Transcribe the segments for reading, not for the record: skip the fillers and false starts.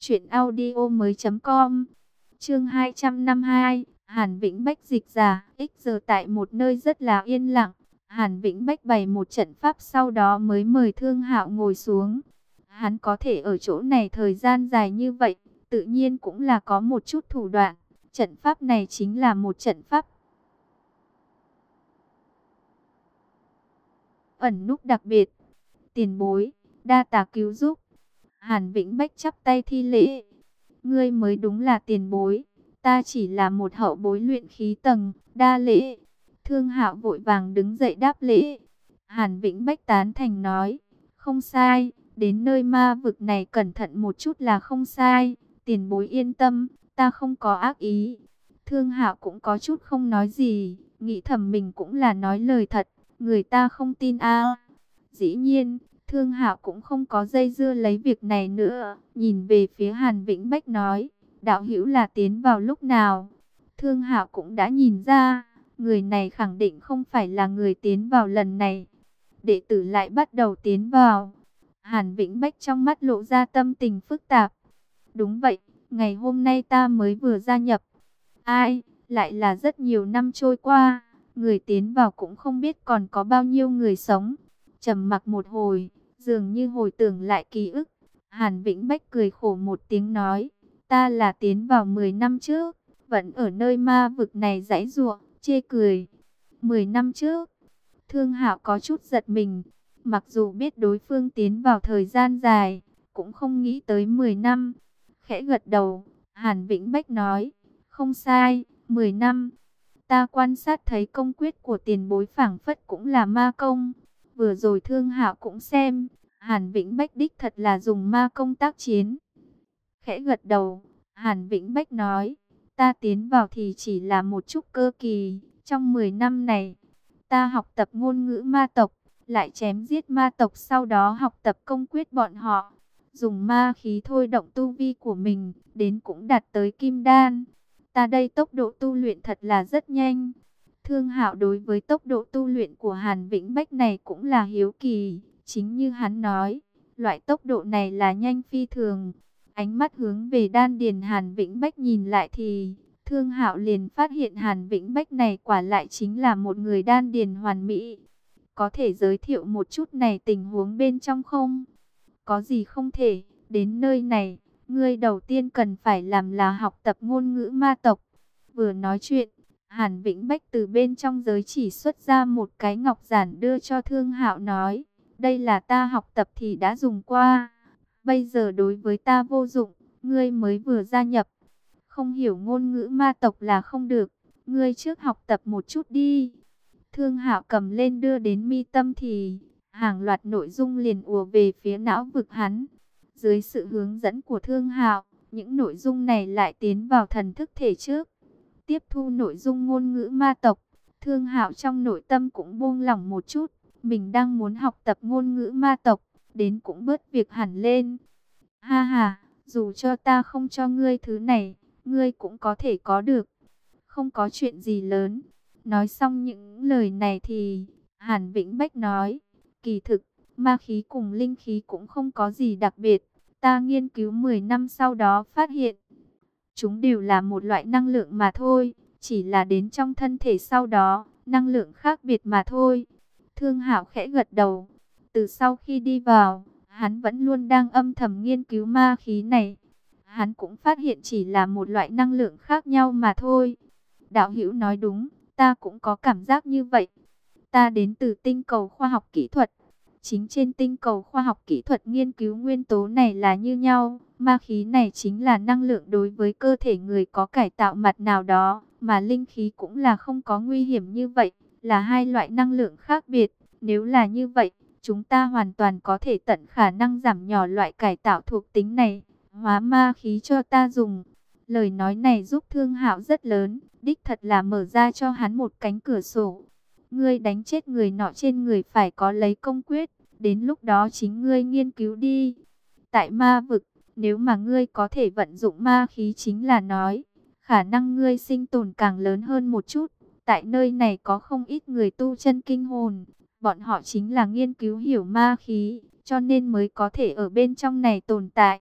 Chuyện audio mới.com. Chương 252. Hàn Vĩnh Bách dịch giả. Giờ tại một nơi rất là yên lặng, Hàn Vĩnh Bách bày một trận pháp, sau đó mới mời Thương Hạo ngồi xuống. Hắn có thể ở chỗ này thời gian dài như vậy, tự nhiên cũng là có một chút thủ đoạn. Trận pháp này chính là một trận pháp ẩn núp đặc biệt. Tiền bối, đa tạ cứu giúp. Hàn Vĩnh Bách chắp tay thi lễ. Ngươi mới đúng là tiền bối, ta chỉ là một hậu bối luyện khí tầng, đa lễ. Thương Hạo vội vàng đứng dậy đáp lễ. Hàn Vĩnh Bách tán thành nói, không sai, đến nơi ma vực này cẩn thận một chút là không sai. Tiền bối yên tâm, ta không có ác ý. Thương Hạo cũng có chút không nói gì, nghĩ thầm mình cũng là nói lời thật, người ta không tin a. Dĩ nhiên, Thương Hạo cũng không có dây dưa lấy việc này nữa, nhìn về phía Hàn Vĩnh Bách nói, đạo hữu là tiến vào lúc nào? Thương Hạo cũng đã nhìn ra, người này khẳng định không phải là người tiến vào lần này. Đệ tử lại bắt đầu tiến vào. Hàn Vĩnh Bách trong mắt lộ ra tâm tình phức tạp. Đúng vậy, ngày hôm nay ta mới vừa gia nhập. Ai, lại là rất nhiều năm trôi qua, người tiến vào cũng không biết còn có bao nhiêu người sống. Trầm mặc một hồi, dường như hồi tưởng lại ký ức, Hàn Vĩnh Bách cười khổ một tiếng nói, ta là tiến vào 10 năm trước, vẫn ở nơi ma vực này giãy giụa, chê cười. 10 năm trước, Thương Hạo có chút giật mình, mặc dù biết đối phương tiến vào thời gian dài, cũng không nghĩ tới 10 năm. Khẽ gật đầu, Hàn Vĩnh Bách nói, không sai, 10 năm. Ta quan sát thấy công quyết của tiền bối phảng phất cũng là ma công. Vừa rồi Thương Hạo cũng xem, Hàn Vĩnh Bách đích thật là dùng ma công tác chiến. Khẽ gật đầu, Hàn Vĩnh Bách nói, ta tiến vào thì chỉ là một chút cơ kỳ. Trong 10 năm này, ta học tập ngôn ngữ ma tộc, lại chém giết ma tộc, sau đó học tập công quyết bọn họ. Dùng ma khí thôi động tu vi của mình, đến cũng đạt tới kim đan. Ta đây tốc độ tu luyện thật là rất nhanh. Thương Hạo đối với tốc độ tu luyện của Hàn Vĩnh Bách này cũng là hiếu kỳ. Chính như hắn nói, loại tốc độ này là nhanh phi thường. Ánh mắt hướng về đan điền Hàn Vĩnh Bách nhìn lại thì Thương Hạo liền phát hiện Hàn Vĩnh Bách này quả lại chính là một người đan điền hoàn mỹ. Có thể giới thiệu một chút này tình huống bên trong không? Có gì không thể, đến nơi này, ngươi đầu tiên cần phải làm là học tập ngôn ngữ ma tộc. Vừa nói chuyện, Hàn Vĩnh Bách từ bên trong giới chỉ xuất ra một cái ngọc giản đưa cho Thương Hạo nói, đây là ta học tập thì đã dùng qua, bây giờ đối với ta vô dụng, ngươi mới vừa gia nhập, không hiểu ngôn ngữ ma tộc là không được, ngươi trước học tập một chút đi. Thương Hạo cầm lên đưa đến mi tâm thì hàng loạt nội dung liền ùa về phía não vực hắn. Dưới sự hướng dẫn của Thương Hạo, những nội dung này lại tiến vào thần thức thể trước. Tiếp thu nội dung ngôn ngữ ma tộc, Thương Hạo trong nội tâm cũng buông lỏng một chút. Mình đang muốn học tập ngôn ngữ ma tộc, đến cũng bớt việc hẳn lên. Ha ha, dù cho ta không cho ngươi thứ này, ngươi cũng có thể có được. Không có chuyện gì lớn. Nói xong những lời này thì Hàn Vĩnh Bách nói, kỳ thực, ma khí cùng linh khí cũng không có gì đặc biệt. Ta nghiên cứu 10 năm sau đó phát hiện, chúng đều là một loại năng lượng mà thôi, chỉ là đến trong thân thể sau đó, năng lượng khác biệt mà thôi. Thương Hạo khẽ gật đầu, từ sau khi đi vào, hắn vẫn luôn đang âm thầm nghiên cứu ma khí này. Hắn cũng phát hiện chỉ là một loại năng lượng khác nhau mà thôi. Đạo hữu nói đúng, ta cũng có cảm giác như vậy. Ta đến từ tinh cầu khoa học kỹ thuật. Chính trên tinh cầu khoa học kỹ thuật nghiên cứu nguyên tố này là như nhau. Ma khí này chính là năng lượng đối với cơ thể người có cải tạo mặt nào đó. Mà linh khí cũng là không có nguy hiểm như vậy. Là hai loại năng lượng khác biệt. Nếu là như vậy, chúng ta hoàn toàn có thể tận khả năng giảm nhỏ loại cải tạo thuộc tính này. Hóa ma khí cho ta dùng. Lời nói này giúp Thương Hạo rất lớn. Đích thật là mở ra cho hắn một cánh cửa sổ. Ngươi đánh chết người nọ trên người phải có lấy công quyết. Đến lúc đó chính ngươi nghiên cứu đi. Tại ma vực, nếu mà ngươi có thể vận dụng ma khí chính là nói, khả năng ngươi sinh tồn càng lớn hơn một chút. Tại nơi này có không ít người tu chân kinh hồn. Bọn họ chính là nghiên cứu hiểu ma khí, cho nên mới có thể ở bên trong này tồn tại.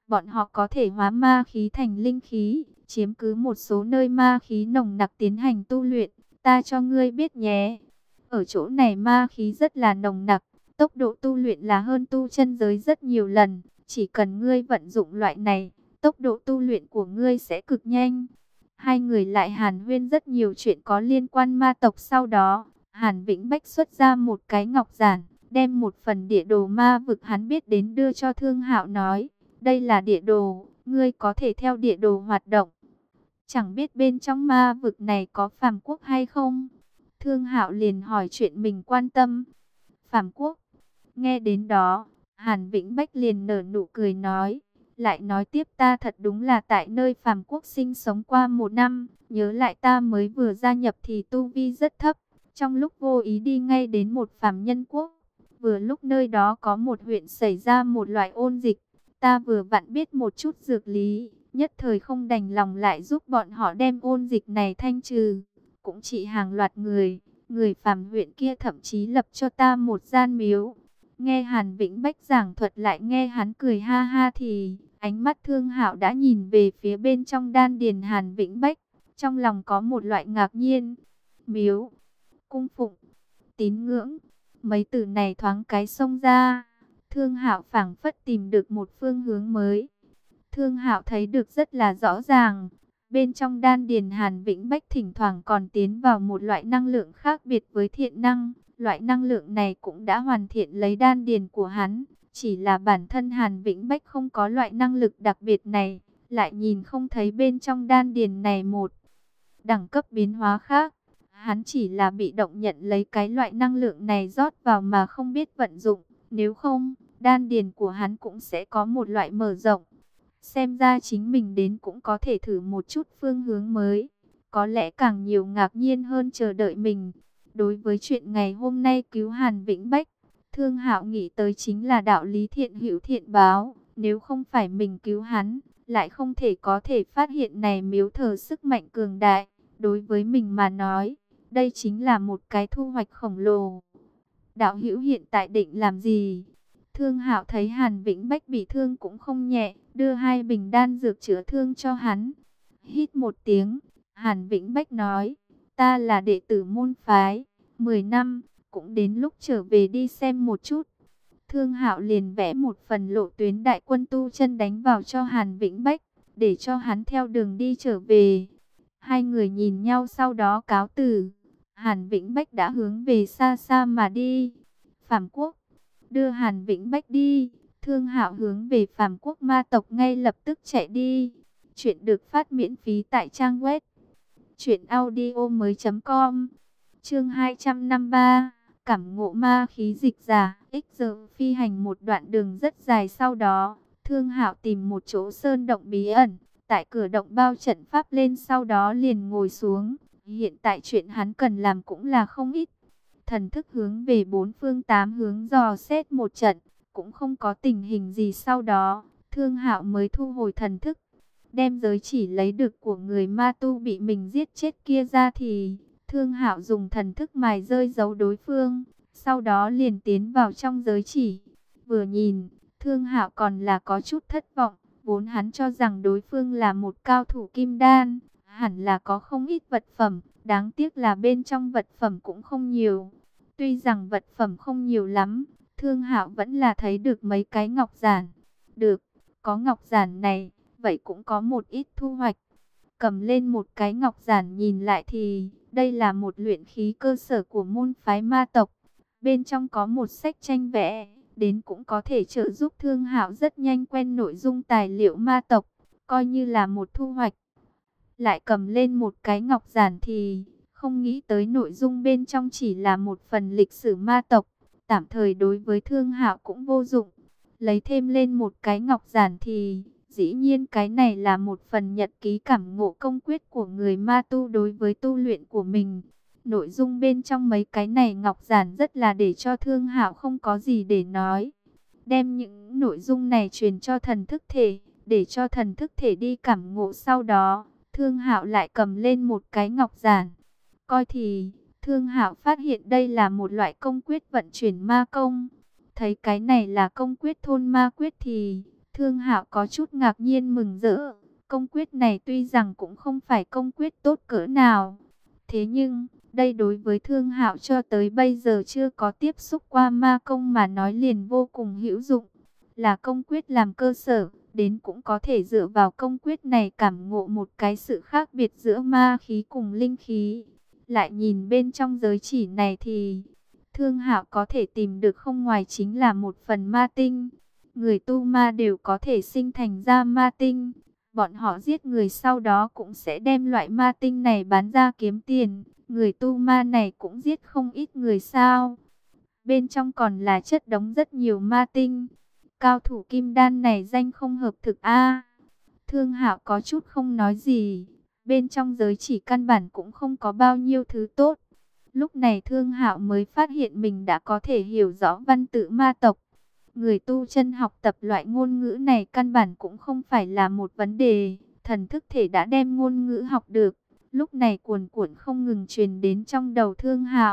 Bọn họ có thể hóa ma khí thành linh khí, chiếm cứ một số nơi ma khí nồng nặc tiến hành tu luyện. Ta cho ngươi biết nhé. Ở chỗ này ma khí rất là nồng nặc, tốc độ tu luyện là hơn tu chân giới rất nhiều lần. Chỉ cần ngươi vận dụng loại này, tốc độ tu luyện của ngươi sẽ cực nhanh. Hai người lại hàn huyên rất nhiều chuyện có liên quan ma tộc. Sau đó, Hàn Vĩnh Bách xuất ra một cái ngọc giản, đem một phần địa đồ ma vực hắn biết đến đưa cho Thương Hạo, nói: đây là địa đồ, ngươi có thể theo địa đồ hoạt động. Chẳng biết bên trong ma vực này có phàm quốc hay không? Thương Hạo liền hỏi chuyện mình quan tâm. Phàm quốc? Nghe đến đó, Hàn Vĩnh Bách liền nở nụ cười nói. Lại nói tiếp, ta thật đúng là tại nơi phàm quốc sinh sống qua 1 năm. Nhớ lại ta mới vừa gia nhập thì tu vi rất thấp. Trong lúc vô ý đi ngay đến một phàm nhân quốc. Vừa lúc nơi đó có một huyện xảy ra một loại ôn dịch. Ta vừa vặn biết một chút dược lý, nhất thời không đành lòng lại giúp bọn họ đem ôn dịch này thanh trừ. Cũng trị hàng loạt người, người phàm huyện kia thậm chí lập cho ta một gian miếu. Nghe Hàn Vĩnh Bách giảng thuật lại nghe hắn cười ha ha thì ánh mắt Thương Hạo đã nhìn về phía bên trong đan điền Hàn Vĩnh Bách. Trong lòng có một loại ngạc nhiên. Miếu, cung phụng, tín ngưỡng, mấy từ này thoáng cái xông ra. Thương Hạo phảng phất tìm được một phương hướng mới. Thương Hạo thấy được rất là rõ ràng. Bên trong đan điền Hàn Vĩnh Bách thỉnh thoảng còn tiến vào một loại năng lượng khác biệt với thiện năng. Loại năng lượng này cũng đã hoàn thiện lấy đan điền của hắn. Chỉ là bản thân Hàn Vĩnh Bách không có loại năng lực đặc biệt này. Lại nhìn không thấy bên trong đan điền này một đẳng cấp biến hóa khác. Hắn chỉ là bị động nhận lấy cái loại năng lượng này rót vào mà không biết vận dụng. Nếu không, đan điền của hắn cũng sẽ có một loại mở rộng. Xem ra chính mình đến cũng có thể thử một chút phương hướng mới. Có lẽ càng nhiều ngạc nhiên hơn chờ đợi mình. Đối với chuyện ngày hôm nay cứu Hàn Vĩnh Bách, Thương Hạo nghĩ tới chính là đạo lý thiện hữu thiện báo. Nếu không phải mình cứu hắn, lại không thể có thể phát hiện này miếu thờ sức mạnh cường đại. Đối với mình mà nói, đây chính là một cái thu hoạch khổng lồ. Đạo hữu hiện tại định làm gì? Thương Hạo thấy Hàn Vĩnh Bách bị thương cũng không nhẹ, đưa 2 bình đan dược chữa thương cho hắn. Hít một tiếng, Hàn Vĩnh Bách nói, ta là đệ tử môn phái, 10 năm, cũng đến lúc trở về đi xem một chút. Thương Hạo liền vẽ một phần lộ tuyến đại quân tu chân đánh vào cho Hàn Vĩnh Bách, để cho hắn theo đường đi trở về. Hai người nhìn nhau sau đó cáo từ. Hàn Vĩnh Bách đã hướng về xa xa mà đi. Phàm quốc, đưa Hàn Vĩnh Bách đi. Thương Hạo hướng về Phàm quốc ma tộc ngay lập tức chạy đi. Chuyện được phát miễn phí tại trang web truyệnaudiomoi.com. Chương 253, cảm ngộ ma khí dịch giả. Giờ phi hành một đoạn đường rất dài, sau đó Thương Hạo tìm một chỗ sơn động bí ẩn, tại cửa động bao trận pháp lên, sau đó liền ngồi xuống. Hiện tại chuyện hắn cần làm cũng là không ít. Thần thức hướng về 4 phương 8 hướng dò xét một trận, cũng không có tình hình gì. Sau đó, Thương Hạo mới thu hồi thần thức, đem giới chỉ lấy được của người ma tu bị mình giết chết kia ra thì Thương Hạo dùng thần thức mài rơi dấu đối phương, sau đó liền tiến vào trong giới chỉ. Vừa nhìn, Thương Hạo còn là có chút thất vọng, vốn hắn cho rằng đối phương là một cao thủ kim đan, hẳn là có không ít vật phẩm, đáng tiếc là bên trong vật phẩm cũng không nhiều. Tuy rằng vật phẩm không nhiều lắm, Thương Hạo vẫn là thấy được mấy cái ngọc giản. Được, có ngọc giản này, vậy cũng có một ít thu hoạch. Cầm lên một cái ngọc giản nhìn lại thì đây là một luyện khí cơ sở của môn phái ma tộc. Bên trong có một sách tranh vẽ, đến cũng có thể trợ giúp Thương Hạo rất nhanh quen nội dung tài liệu ma tộc, coi như là một thu hoạch. Lại cầm lên một cái ngọc giản thì không nghĩ tới nội dung bên trong chỉ là một phần lịch sử ma tộc, tạm thời đối với Thương Hạo cũng vô dụng. Lấy thêm lên một cái ngọc giản thì dĩ nhiên cái này là một phần nhật ký cảm ngộ công quyết của người ma tu đối với tu luyện của mình. Nội dung bên trong mấy cái này ngọc giản rất là để cho Thương Hạo không có gì để nói. Đem những nội dung này truyền cho thần thức thể, để cho thần thức thể đi cảm ngộ. Sau đó, Thương Hạo lại cầm lên một cái ngọc giản. Coi thì, Thương Hạo phát hiện đây là một loại công quyết vận chuyển ma công. Thấy cái này là công quyết thôn ma quyết thì Thương Hạo có chút ngạc nhiên mừng rỡ. Công quyết này tuy rằng cũng không phải công quyết tốt cỡ nào, thế nhưng đây đối với Thương Hạo cho tới bây giờ chưa có tiếp xúc qua ma công mà nói liền vô cùng hữu dụng. Là công quyết làm cơ sở, đến cũng có thể dựa vào công quyết này cảm ngộ một cái sự khác biệt giữa ma khí cùng linh khí. Lại nhìn bên trong giới chỉ này thì Thương Hạo có thể tìm được không ngoài chính là một phần ma tinh. Người tu ma đều có thể sinh thành ra ma tinh. Bọn họ giết người sau đó cũng sẽ đem loại ma tinh này bán ra kiếm tiền. Người tu ma này cũng giết không ít người sao. Bên trong còn là chất đống rất nhiều ma tinh. Cao thủ kim đan này danh không hợp thực a. Thương Hạo có chút không nói gì. Bên trong giới chỉ căn bản cũng không có bao nhiêu thứ tốt. Lúc này Thương Hạo mới phát hiện mình đã có thể hiểu rõ văn tự ma tộc. Người tu chân học tập loại ngôn ngữ này căn bản cũng không phải là một vấn đề. Thần thức thể đã đem ngôn ngữ học được. Lúc này cuồn cuộn không ngừng truyền đến trong đầu Thương Hạo.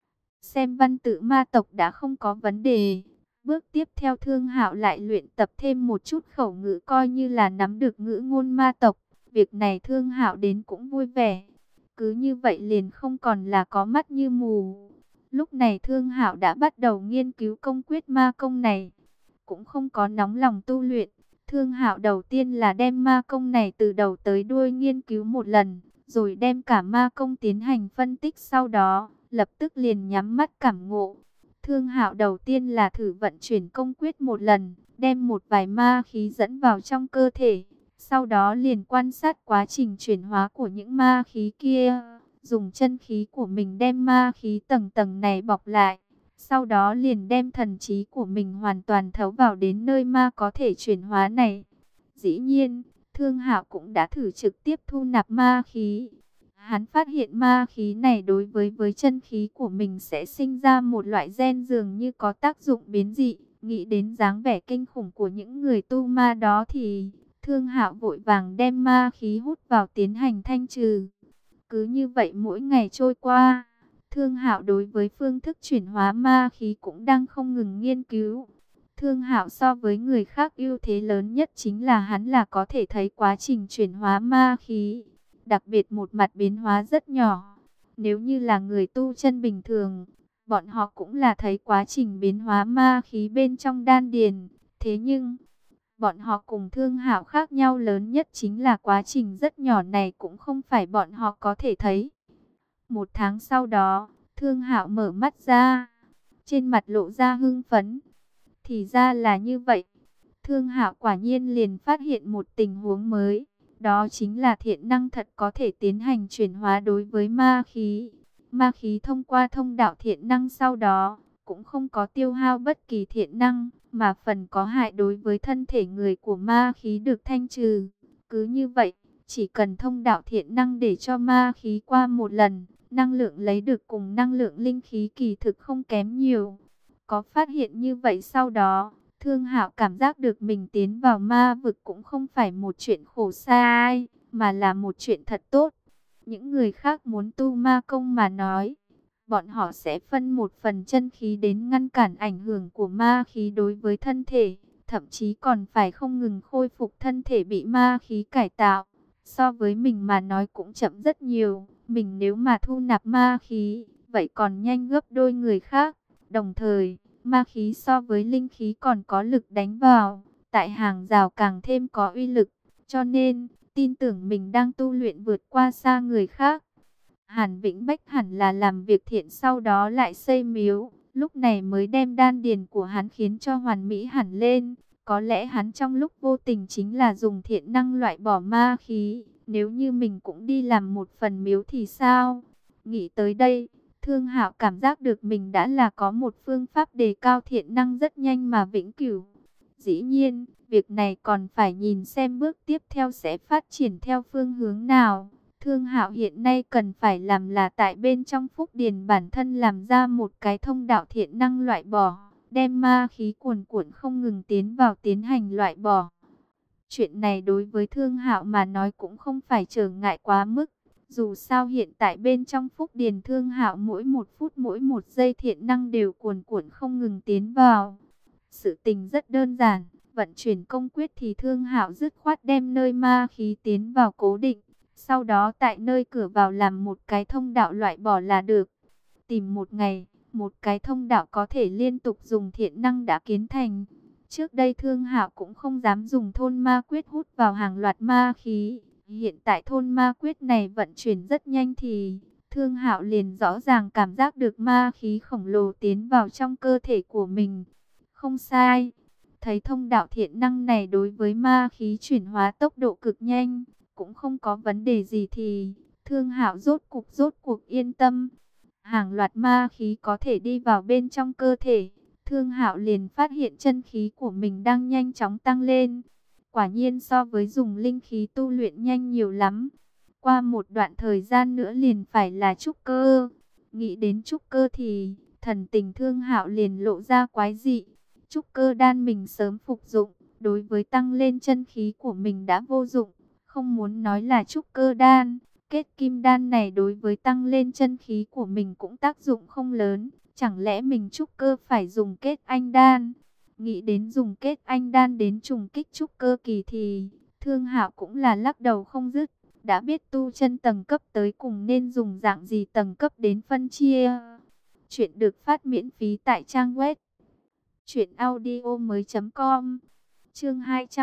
Xem văn tự ma tộc đã không có vấn đề. Bước tiếp theo Thương Hạo lại luyện tập thêm một chút khẩu ngữ coi như là nắm được ngữ ngôn ma tộc. Việc này Thương Hạo đến cũng vui vẻ. Cứ như vậy liền không còn là có mắt như mù. Lúc này Thương Hạo đã bắt đầu nghiên cứu công quyết ma công này. Cũng không có nóng lòng tu luyện. Thương Hạo đầu tiên là đem ma công này từ đầu tới đuôi nghiên cứu một lần. Rồi đem cả ma công tiến hành phân tích sau đó. Lập tức liền nhắm mắt cảm ngộ. Thương Hạo đầu tiên là thử vận chuyển công quyết một lần. Đem một vài ma khí dẫn vào trong cơ thể. Sau đó liền quan sát quá trình chuyển hóa của những ma khí kia. Dùng chân khí của mình đem ma khí tầng tầng này bọc lại. Sau đó liền đem thần trí của mình hoàn toàn thấu vào đến nơi ma có thể chuyển hóa này. Dĩ nhiên, Thương Hạo cũng đã thử trực tiếp thu nạp ma khí. Hắn phát hiện ma khí này đối với chân khí của mình sẽ sinh ra một loại gen dường như có tác dụng biến dị. Nghĩ đến dáng vẻ kinh khủng của những người tu ma đó thì Thương Hạo vội vàng đem ma khí hút vào tiến hành thanh trừ. Cứ như vậy mỗi ngày trôi qua, Thương Hạo đối với phương thức chuyển hóa ma khí cũng đang không ngừng nghiên cứu. Thương Hạo so với người khác ưu thế lớn nhất chính là hắn là có thể thấy quá trình chuyển hóa ma khí. Đặc biệt một mặt biến hóa rất nhỏ. Nếu như là người tu chân bình thường, bọn họ cũng là thấy quá trình biến hóa ma khí bên trong đan điền. Thế nhưng bọn họ cùng Thương Hạo khác nhau lớn nhất chính là quá trình rất nhỏ này cũng không phải bọn họ có thể thấy. Một tháng sau đó, Thương Hạo mở mắt ra, trên mặt lộ ra hưng phấn. Thì ra là như vậy. Thương Hạo quả nhiên liền phát hiện một tình huống mới. Đó chính là thiện năng thật có thể tiến hành chuyển hóa đối với ma khí. Ma khí thông qua thông đạo thiện năng sau đó, cũng không có tiêu hao bất kỳ thiện năng, mà phần có hại đối với thân thể người của ma khí được thanh trừ. Cứ như vậy, chỉ cần thông đạo thiện năng để cho ma khí qua một lần, năng lượng lấy được cùng năng lượng linh khí kỳ thực không kém nhiều. Có phát hiện như vậy sau đó, Thương Hạo cảm giác được mình tiến vào ma vực cũng không phải một chuyện khổ sai, mà là một chuyện thật tốt. Những người khác muốn tu ma công mà nói, bọn họ sẽ phân một phần chân khí đến ngăn cản ảnh hưởng của ma khí đối với thân thể, thậm chí còn phải không ngừng khôi phục thân thể bị ma khí cải tạo. So với mình mà nói cũng chậm rất nhiều, mình nếu mà thu nạp ma khí, vậy còn nhanh gấp đôi người khác. Đồng thời, ma khí so với linh khí còn có lực đánh vào, tại hàng rào càng thêm có uy lực, cho nên tin tưởng mình đang tu luyện vượt qua xa người khác. Hàn Vĩnh Bách hẳn là làm việc thiện sau đó lại xây miếu, lúc này mới đem đan điền của hắn khiến cho hoàn mỹ hẳn lên. Có lẽ hắn trong lúc vô tình chính là dùng thiện năng loại bỏ ma khí, nếu như mình cũng đi làm một phần miếu thì sao? Nghĩ tới đây, Thương Hạo cảm giác được mình đã là có một phương pháp đề cao thiện năng rất nhanh mà vĩnh cửu. Dĩ nhiên, việc này còn phải nhìn xem bước tiếp theo sẽ phát triển theo phương hướng nào. Thương Hạo hiện nay cần phải làm là tại bên trong phúc điền bản thân làm ra một cái thông đạo thiện năng loại bỏ, đem ma khí cuồn cuộn không ngừng tiến vào tiến hành loại bỏ. Chuyện này đối với Thương Hạo mà nói cũng không phải trở ngại quá mức. Dù sao hiện tại bên trong phúc điền Thương Hạo mỗi một phút mỗi một giây thiện năng đều cuồn cuộn không ngừng tiến vào. Sự tình rất đơn giản, vận chuyển công quyết thì Thương Hạo dứt khoát đem nơi ma khí tiến vào cố định. Sau đó tại nơi cửa vào làm một cái thông đạo loại bỏ là được. Tìm một ngày, một cái thông đạo có thể liên tục dùng thiện năng đã kiến thành. Trước đây Thương Hạo cũng không dám dùng thôn ma quyết hút vào hàng loạt ma khí. Hiện tại thôn ma quyết này vận chuyển rất nhanh thì Thương Hạo liền rõ ràng cảm giác được ma khí khổng lồ tiến vào trong cơ thể của mình. Không sai, thấy thông đạo thiện năng này đối với ma khí chuyển hóa tốc độ cực nhanh, cũng không có vấn đề gì thì Thương Hạo rốt cuộc yên tâm. Hàng loạt ma khí có thể đi vào bên trong cơ thể. Thương Hạo liền phát hiện chân khí của mình đang nhanh chóng tăng lên. Quả nhiên so với dùng linh khí tu luyện nhanh nhiều lắm. Qua một đoạn thời gian nữa liền phải là trúc cơ. Nghĩ đến trúc cơ thì thần tình Thương Hạo liền lộ ra quái dị. Trúc cơ đan mình sớm phục dụng, đối với tăng lên chân khí của mình đã vô dụng. Không muốn nói là trúc cơ đan, kết kim đan này đối với tăng lên chân khí của mình cũng tác dụng không lớn. Chẳng lẽ mình trúc cơ phải dùng kết anh đan? Nghĩ đến dùng kết anh đan đến trùng kích trúc cơ kỳ thì Thương Hạo cũng là lắc đầu không dứt. Đã biết tu chân tầng cấp tới cùng nên dùng dạng gì tầng cấp đến phân chia. Chuyện được phát miễn phí tại trang web truyệnaudiomoi.com. Chương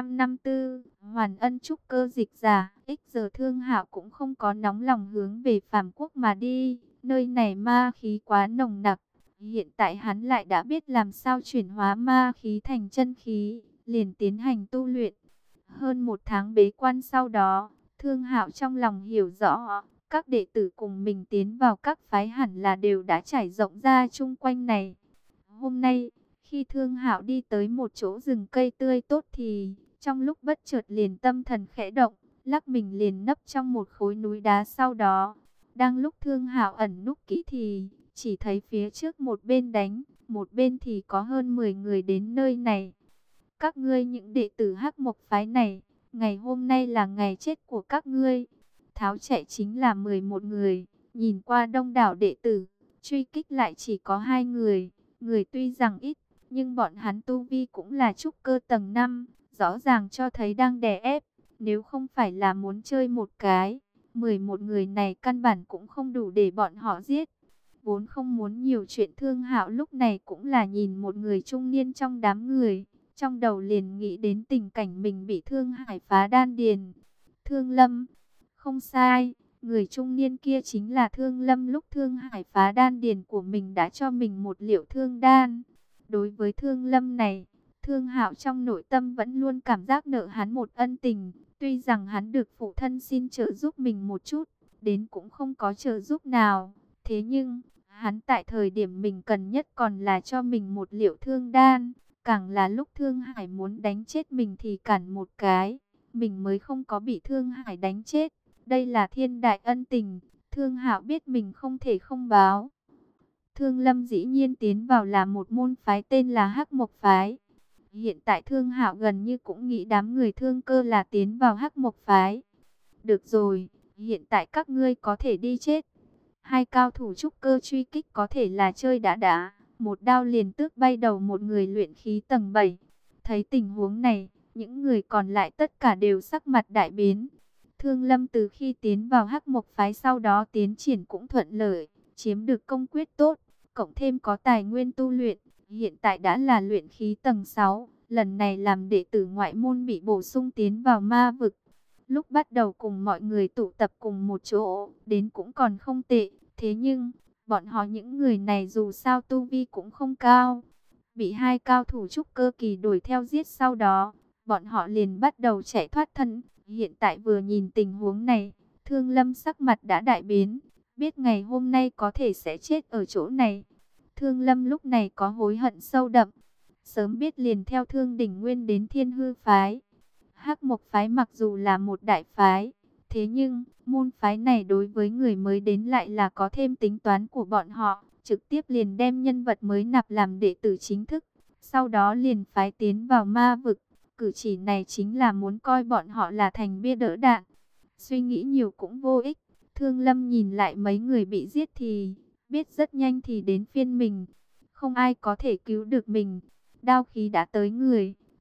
254, Hoàn Ân trúc cơ dịch giả. Giờ Thương Hạo cũng không có nóng lòng hướng về phàm quốc mà đi, nơi này ma khí quá nồng nặc. Hiện tại hắn lại đã biết làm sao chuyển hóa ma khí thành chân khí, liền tiến hành tu luyện. Hơn một tháng bế quan sau đó, Thương Hạo trong lòng hiểu rõ, các đệ tử cùng mình tiến vào các phái hẳn là đều đã trải rộng ra chung quanh này. Hôm nay, khi Thương Hạo đi tới một chỗ rừng cây tươi tốt thì trong lúc bất chợt liền tâm thần khẽ động, lắc mình liền nấp trong một khối núi đá sau đó. Đang lúc Thương Hạo ẩn núp kỹ thì chỉ thấy phía trước một bên đánh, một bên thì có hơn 10 người đến nơi này. Các ngươi những đệ tử Hắc Mộc phái này, ngày hôm nay là ngày chết của các ngươi. Tháo chạy chính là 11 người, nhìn qua đông đảo đệ tử, truy kích lại chỉ có 2 người. Người tuy rằng ít, nhưng bọn hắn tu vi cũng là trúc cơ tầng 5, rõ ràng cho thấy đang đè ép. Nếu không phải là muốn chơi một cái, 11 người này căn bản cũng không đủ để bọn họ giết. Vốn không muốn nhiều chuyện, Thương Hạo lúc này cũng là nhìn một người trung niên trong đám người. Trong đầu liền nghĩ đến tình cảnh mình bị Thương Hải phá đan điền. Thương Lâm, không sai, người trung niên kia chính là Thương Lâm. Lúc Thương Hải phá đan điền của mình đã cho mình một liệu thương đan. Đối với Thương Lâm này, Thương Hạo trong nội tâm vẫn luôn cảm giác nợ hắn một ân tình. Tuy rằng hắn được phụ thân xin trợ giúp mình một chút, đến cũng không có trợ giúp nào. Thế nhưng, hắn tại thời điểm mình cần nhất còn là cho mình một liệu thương đan. Càng là lúc Thương Hải muốn đánh chết mình thì cản một cái, mình mới không có bị Thương Hải đánh chết. Đây là thiên đại ân tình, Thương Hạo biết mình không thể không báo. Thương Lâm dĩ nhiên tiến vào là một môn phái tên là Hắc Mộc phái. Hiện tại Thương Hạo gần như cũng nghĩ đám người Thương Cơ là tiến vào Hắc Mộc phái. Được rồi, hiện tại các ngươi có thể đi chết. Hai cao thủ trúc cơ truy kích có thể là chơi đã. Một đao liền tước bay đầu một người luyện khí tầng 7. Thấy tình huống này, những người còn lại tất cả đều sắc mặt đại biến. Thương Lâm từ khi tiến vào Hắc Mộc phái sau đó tiến triển cũng thuận lợi, chiếm được công quyết tốt, cộng thêm có tài nguyên tu luyện, hiện tại đã là luyện khí tầng 6, lần này làm đệ tử ngoại môn bị bổ sung tiến vào ma vực. Lúc bắt đầu cùng mọi người tụ tập cùng một chỗ, đến cũng còn không tệ, thế nhưng bọn họ những người này dù sao tu vi cũng không cao, bị hai cao thủ trúc cơ kỳ đuổi theo giết, sau đó bọn họ liền bắt đầu chạy thoát thân. Hiện tại vừa nhìn tình huống này, Thương Lâm sắc mặt đã đại biến, biết ngày hôm nay có thể sẽ chết ở chỗ này. Thương Lâm lúc này có hối hận sâu đậm, sớm biết liền theo Thương Đỉnh Nguyên đến Thiên Hư phái. Hắc Mộc phái mặc dù là một đại phái, thế nhưng môn phái này đối với người mới đến lại là có thêm tính toán của bọn họ, trực tiếp liền đem nhân vật mới nạp làm đệ tử chính thức, sau đó liền phái tiến vào ma vực. Cử chỉ này chính là muốn coi bọn họ là thành bia đỡ đạn. Suy nghĩ nhiều cũng vô ích. Thương Lâm nhìn lại mấy người bị giết thì biết rất nhanh thì đến phiên mình. Không ai có thể cứu được mình. Đao khí đã tới người,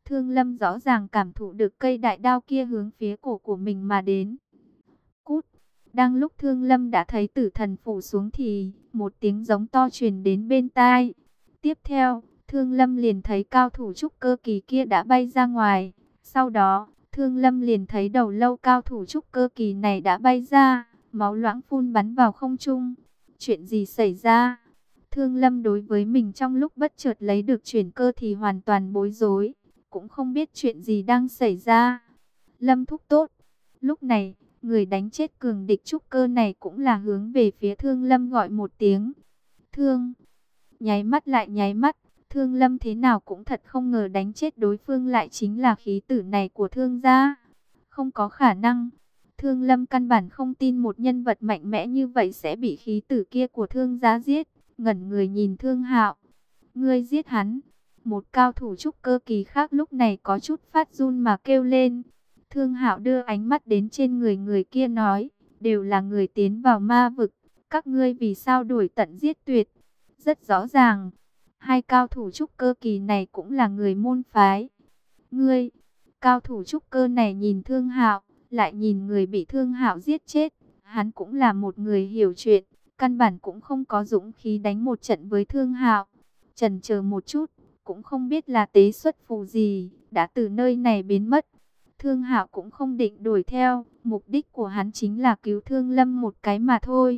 Thương Lâm rõ ràng cảm thụ được cây đại đao kia hướng phía cổ của mình mà đến. Cút! Đang lúc Thương Lâm đã thấy tử thần phủ xuống thì một tiếng giống to truyền đến bên tai. Tiếp theo, Thương Lâm liền thấy cao thủ trúc cơ kỳ kia đã bay ra ngoài. Sau đó, Thương Lâm liền thấy đầu lâu cao thủ trúc cơ kỳ này đã bay ra, máu loãng phun bắn vào không trung. Chuyện gì xảy ra? Thương Lâm đối với mình trong lúc bất chợt lấy được chuyển cơ thì hoàn toàn bối rối, cũng không biết chuyện gì đang xảy ra. Lâm thúc tốt. Lúc này, người đánh chết cường địch trúc cơ này cũng là hướng về phía Thương Lâm gọi một tiếng. Thương! Nháy mắt lại nháy mắt, Thương Lâm thế nào cũng thật không ngờ đánh chết đối phương lại chính là khí tử này của Thương gia. Không có khả năng. Thương Lâm căn bản không tin một nhân vật mạnh mẽ như vậy sẽ bị khí tử kia của Thương gia giết. Ngẩn người nhìn Thương Hạo. Ngươi giết hắn. Một cao thủ trúc cơ kỳ khác lúc này có chút phát run mà kêu lên. Thương Hạo đưa ánh mắt đến trên người người kia nói, đều là người tiến vào ma vực, các ngươi vì sao đuổi tận giết tuyệt? Rất rõ ràng, hai cao thủ trúc cơ kỳ này cũng là người môn phái. Ngươi, cao thủ trúc cơ này nhìn Thương Hạo, lại nhìn người bị Thương Hạo giết chết, hắn cũng là một người hiểu chuyện, căn bản cũng không có dũng khí đánh một trận với Thương Hạo. Chần chờ một chút, cũng không biết là tế xuất phù gì, đã từ nơi này biến mất. Thương Hạo cũng không định đuổi theo, mục đích của hắn chính là cứu Thương Lâm một cái mà thôi.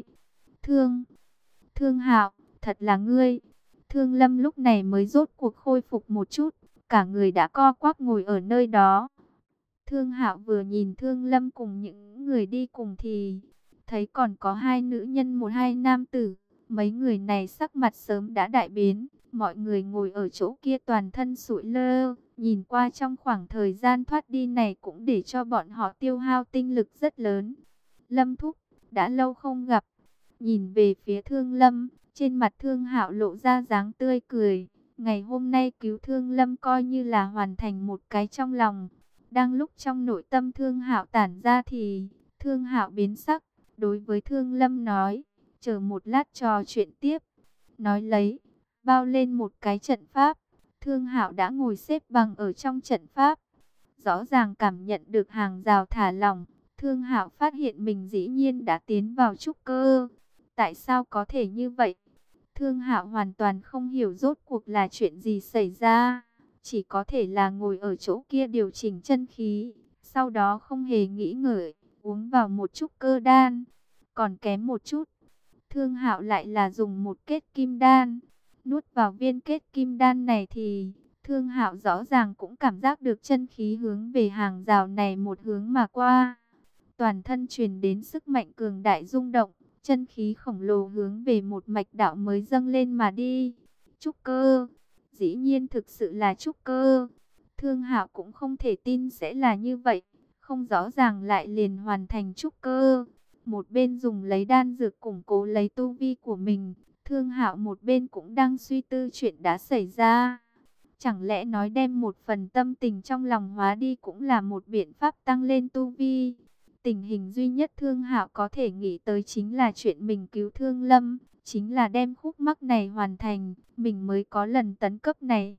Thương Hạo, thật là ngươi. Thương Lâm lúc này mới rốt cuộc khôi phục một chút, cả người đã co quắp ngồi ở nơi đó. Thương Hạo vừa nhìn Thương Lâm cùng những người đi cùng thì thấy còn có hai nữ nhân một hai nam tử. Mấy người này sắc mặt sớm đã đại biến, mọi người ngồi ở chỗ kia toàn thân sụi lơ. Nhìn qua trong khoảng thời gian thoát đi này cũng để cho bọn họ tiêu hao tinh lực rất lớn. Lâm thúc, đã lâu không gặp. Nhìn về phía Thương Lâm, trên mặt Thương Hạo lộ ra dáng tươi cười. Ngày hôm nay cứu Thương Lâm coi như là hoàn thành một cái trong lòng. Đang lúc trong nội tâm Thương Hạo tản ra thì Thương Hạo biến sắc, đối với Thương Lâm nói, chờ một lát trò chuyện tiếp. Nói lấy, bao lên một cái trận pháp. Thương Hạo đã ngồi xếp bằng ở trong trận pháp. Rõ ràng cảm nhận được hàng rào thả lỏng, Thương Hạo phát hiện mình dĩ nhiên đã tiến vào trúc cơ. Tại sao có thể như vậy? Thương Hạo hoàn toàn không hiểu rốt cuộc là chuyện gì xảy ra. Chỉ có thể là ngồi ở chỗ kia điều chỉnh chân khí. Sau đó không hề nghĩ ngợi, uống vào một trúc cơ đan. Còn kém một chút, Thương Hạo lại là dùng một kết kim đan. Nuốt vào viên kết kim đan này thì Thương Hạo rõ ràng cũng cảm giác được chân khí hướng về hàng rào này một hướng mà qua. Toàn thân truyền đến sức mạnh cường đại rung động, chân khí khổng lồ hướng về một mạch đạo mới dâng lên mà đi. Trúc cơ, dĩ nhiên thực sự là trúc cơ. Thương Hạo cũng không thể tin sẽ là như vậy, không rõ ràng lại liền hoàn thành trúc cơ. Một bên dùng lấy đan dược củng cố lấy tu vi của mình, Thương Hạo một bên cũng đang suy tư chuyện đã xảy ra. Chẳng lẽ nói đem một phần tâm tình trong lòng hóa đi cũng là một biện pháp tăng lên tu vi? Tình hình duy nhất Thương Hạo có thể nghĩ tới chính là chuyện mình cứu Thương Lâm, chính là đem khúc mắc này hoàn thành, mình mới có lần tấn cấp này.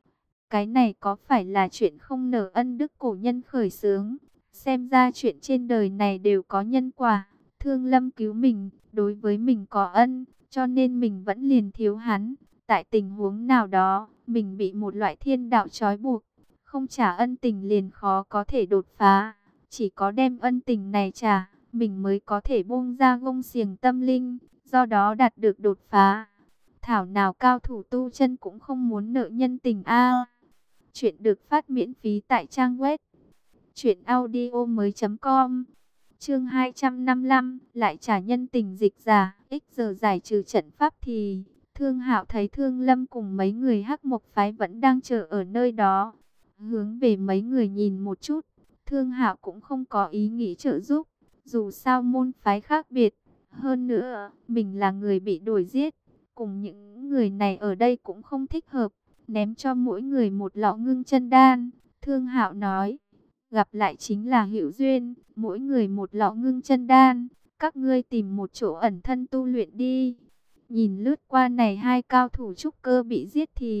Cái này có phải là chuyện không nở ân đức cổ nhân khởi xướng? Xem ra chuyện trên đời này đều có nhân quả. Thương Lâm cứu mình, đối với mình có ân, cho nên mình vẫn liền thiếu hắn. Tại tình huống nào đó, mình bị một loại thiên đạo trói buộc, không trả ân tình liền khó có thể đột phá. Chỉ có đem ân tình này trả, mình mới có thể buông ra gông xiềng tâm linh, do đó đạt được đột phá. Thảo nào cao thủ tu chân cũng không muốn nợ nhân tình a. Chuyện được phát miễn phí tại trang web truyệnaudiomoi.com. Chương 255, lại trả nhân tình dịch giả. Giờ giải trừ trận pháp thì Thương Hạo thấy Thương Lâm cùng mấy người Hắc Mộc phái vẫn đang chờ ở nơi đó. Hướng về mấy người nhìn một chút, Thương Hạo cũng không có ý nghĩ trợ giúp, dù sao môn phái khác biệt, hơn nữa mình là người bị đuổi giết, cùng những người này ở đây cũng không thích hợp, ném cho mỗi người một lọ ngưng chân đan. Thương Hạo nói, gặp lại chính là hữu duyên, mỗi người một lọ ngưng chân đan, các ngươi tìm một chỗ ẩn thân tu luyện đi. Nhìn lướt qua này hai cao thủ trúc cơ bị giết thì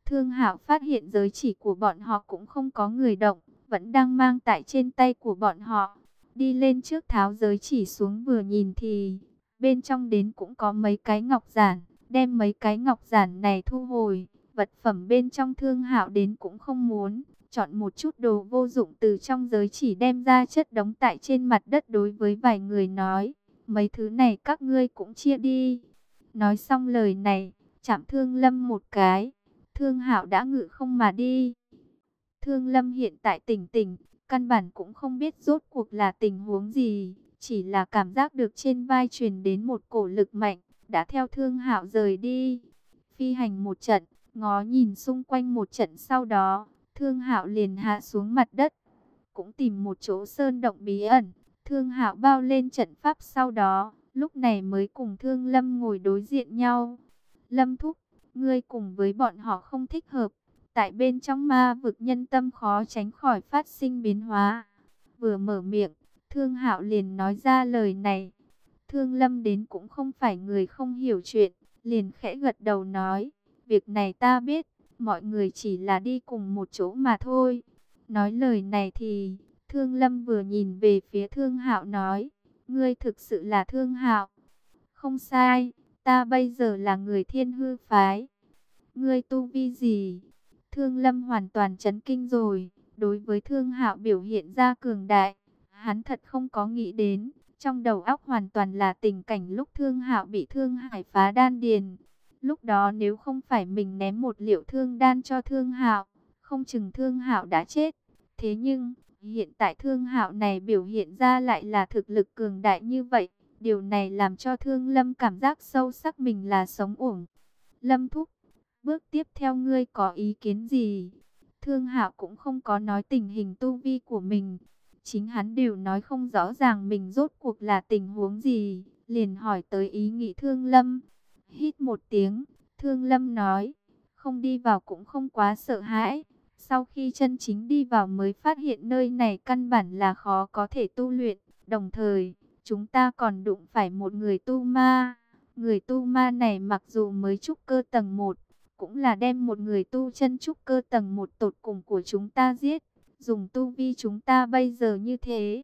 Thương Hạo phát hiện giới chỉ của bọn họ cũng không có người động, vẫn đang mang tại trên tay của bọn họ. Đi lên trước tháo giới chỉ xuống vừa nhìn thì bên trong đến cũng có mấy cái ngọc giản, đem mấy cái ngọc giản này thu hồi. Vật phẩm bên trong Thương Hạo đến cũng không muốn, chọn một chút đồ vô dụng từ trong giới chỉ đem ra chất đống tại trên mặt đất, đối với vài người nói, mấy thứ này các ngươi cũng chia đi. Nói xong lời này, chạm Thương Lâm một cái, Thương Hạo đã ngự không mà đi. Thương Lâm hiện tại tỉnh tỉnh, căn bản cũng không biết rốt cuộc là tình huống gì, chỉ là cảm giác được trên vai truyền đến một cổ lực mạnh, đã theo Thương Hạo rời đi. Phi hành một trận, ngó nhìn xung quanh một trận, sau đó Thương Hạo liền hạ xuống mặt đất, cũng tìm một chỗ sơn động bí ẩn. Thương Hạo bao lên trận pháp, sau đó lúc này mới cùng Thương Lâm ngồi đối diện nhau. Lâm thúc, ngươi cùng với bọn họ không thích hợp. Tại bên trong ma vực nhân tâm khó tránh khỏi phát sinh biến hóa. Vừa mở miệng, Thương Hạo liền nói ra lời này. Thương Lâm đến cũng không phải người không hiểu chuyện, liền khẽ gật đầu nói, việc này ta biết, mọi người chỉ là đi cùng một chỗ mà thôi. Nói lời này thì Thương Lâm vừa nhìn về phía Thương Hạo nói, ngươi thực sự là Thương Hạo? Không sai, ta bây giờ là người Thiên Hư phái. Ngươi tu vi gì? Thương Lâm hoàn toàn chấn kinh rồi, đối với Thương Hạo biểu hiện ra cường đại, hắn thật không có nghĩ đến, trong đầu óc hoàn toàn là tình cảnh lúc Thương Hạo bị Thương Hải phá đan điền. Lúc đó nếu không phải mình ném một liệu thương đan cho Thương Hạo, không chừng Thương Hạo đã chết. Thế nhưng, hiện tại Thương Hạo này biểu hiện ra lại là thực lực cường đại như vậy, điều này làm cho Thương Lâm cảm giác sâu sắc mình là sống ổn. Lâm thúc, bước tiếp theo ngươi có ý kiến gì? Thương Hạo cũng không có nói tình hình tu vi của mình. Chính hắn đều nói không rõ ràng mình rốt cuộc là tình huống gì. Liền hỏi tới ý nghĩ Thương Lâm. Hít một tiếng, Thương Lâm nói, không đi vào cũng không quá sợ hãi. Sau khi chân chính đi vào mới phát hiện nơi này căn bản là khó có thể tu luyện. Đồng thời, chúng ta còn đụng phải một người tu ma. Người tu ma này mặc dù mới trúc cơ tầng 1, cũng là đem một người tu chân trúc cơ tầng 1 tột cùng của chúng ta giết. Dùng tu vi chúng ta bây giờ như thế,